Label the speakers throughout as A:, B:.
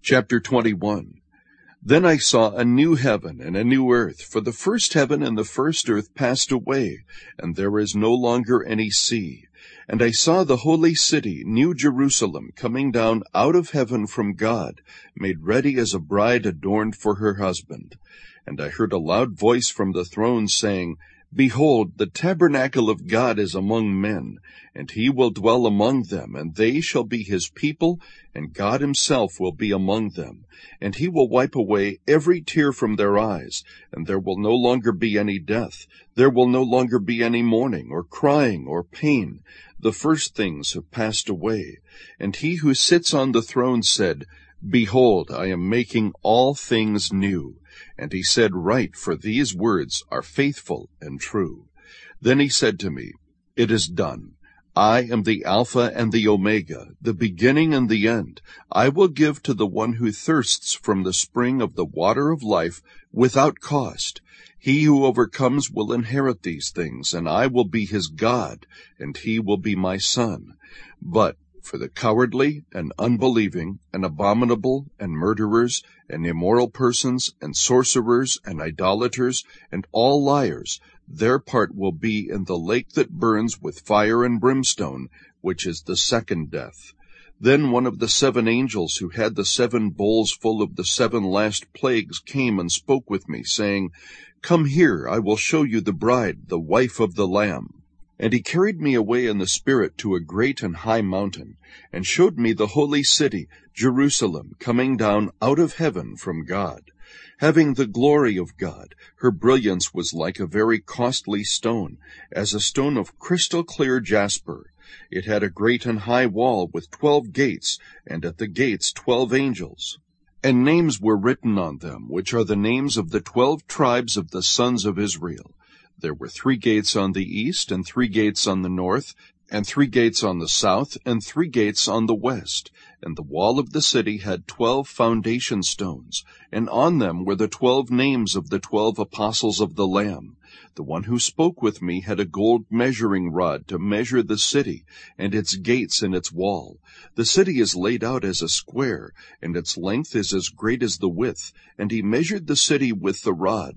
A: Chapter 21. Then I saw a new heaven and a new earth, for the first heaven and the first earth passed away, and there is no longer any sea. And I saw the holy city, New Jerusalem, coming down out of heaven from God, made ready as a bride adorned for her husband. And I heard a loud voice from the throne saying, Behold, the tabernacle of God is among men, and he will dwell among them, and they shall be his people, and God himself will be among them. And he will wipe away every tear from their eyes, and there will no longer be any death. There will no longer be any mourning, or crying, or pain. The first things have passed away. And he who sits on the throne said, Behold, I am making all things new. And he said, Write, for these words are faithful and true. Then he said to me, It is done. I am the Alpha and the Omega, the beginning and the end. I will give to the one who thirsts from the spring of the water of life without cost. He who overcomes will inherit these things, and I will be his God, and he will be my son. But for the cowardly and unbelieving and abominable and murderers and immoral persons and sorcerers and idolaters and all liars, their part will be in the lake that burns with fire and brimstone, which is the second death. Then one of the 7 angels who had the 7 bowls full of the 7 last plagues came and spoke with me, saying, Come here, I will show you the bride, the wife of the Lamb. And he carried me away in the Spirit to a great and high mountain, and showed me the holy city, Jerusalem, coming down out of heaven from God, having the glory of God. Her brilliance was like a very costly stone, as a stone of crystal clear jasper. It had a great and high wall with 12 gates, and at the gates 12 angels. And names were written on them, which are the names of the 12 tribes of the sons of Israel. There were 3 gates on the east, and 3 gates on the north, and 3 gates on the south, and 3 gates on the west. And the wall of the city had 12 foundation stones, and on them were the 12 names of the 12 apostles of the Lamb. The one who spoke with me had a gold measuring rod to measure the city, and its gates and its wall. The city is laid out as a square, and its length is as great as the width. And he measured the city with the rod.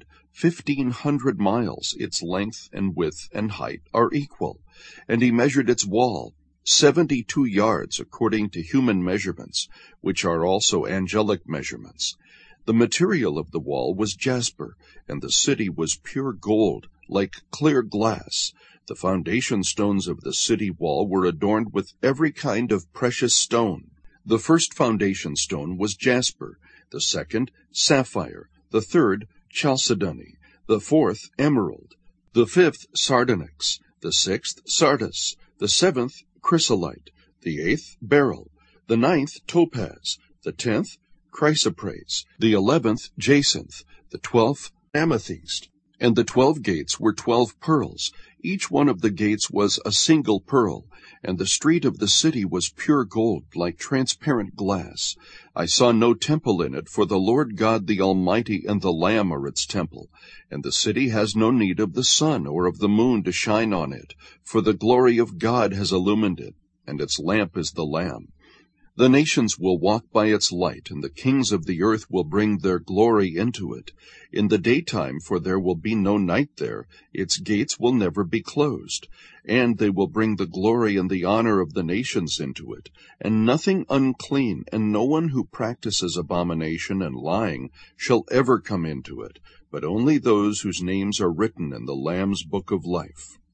A: 1,500 miles, its length and width and height are equal. And he measured its wall, 72 yards according to human measurements, which are also angelic measurements. The material of the wall was jasper, and the city was pure gold, like clear glass. The foundation stones of the city wall were adorned with every kind of precious stone. The first foundation stone was jasper, the second sapphire, the third chalcedony, the fourth emerald, the fifth sardonyx, the sixth sardis, the seventh chrysolite, the 8th beryl, the 9th topaz, the 10th chrysoprase, the 11th jacinth, the 12th amethyst. And the 12 gates were 12 pearls. Each one of the gates was a single pearl, and the street of the city was pure gold, like transparent glass. I saw no temple in it, for the Lord God the Almighty and the Lamb are its temple. And the city has no need of the sun or of the moon to shine on it, for the glory of God has illumined it, and its lamp is the Lamb. The nations will walk by its light, and the kings of the earth will bring their glory into it. In the daytime, for there will be no night there, its gates will never be closed. And they will bring the glory and the honor of the nations into it. And nothing unclean, and no one who practices abomination and lying shall ever come into it, but only those whose names are written in the Lamb's book of life.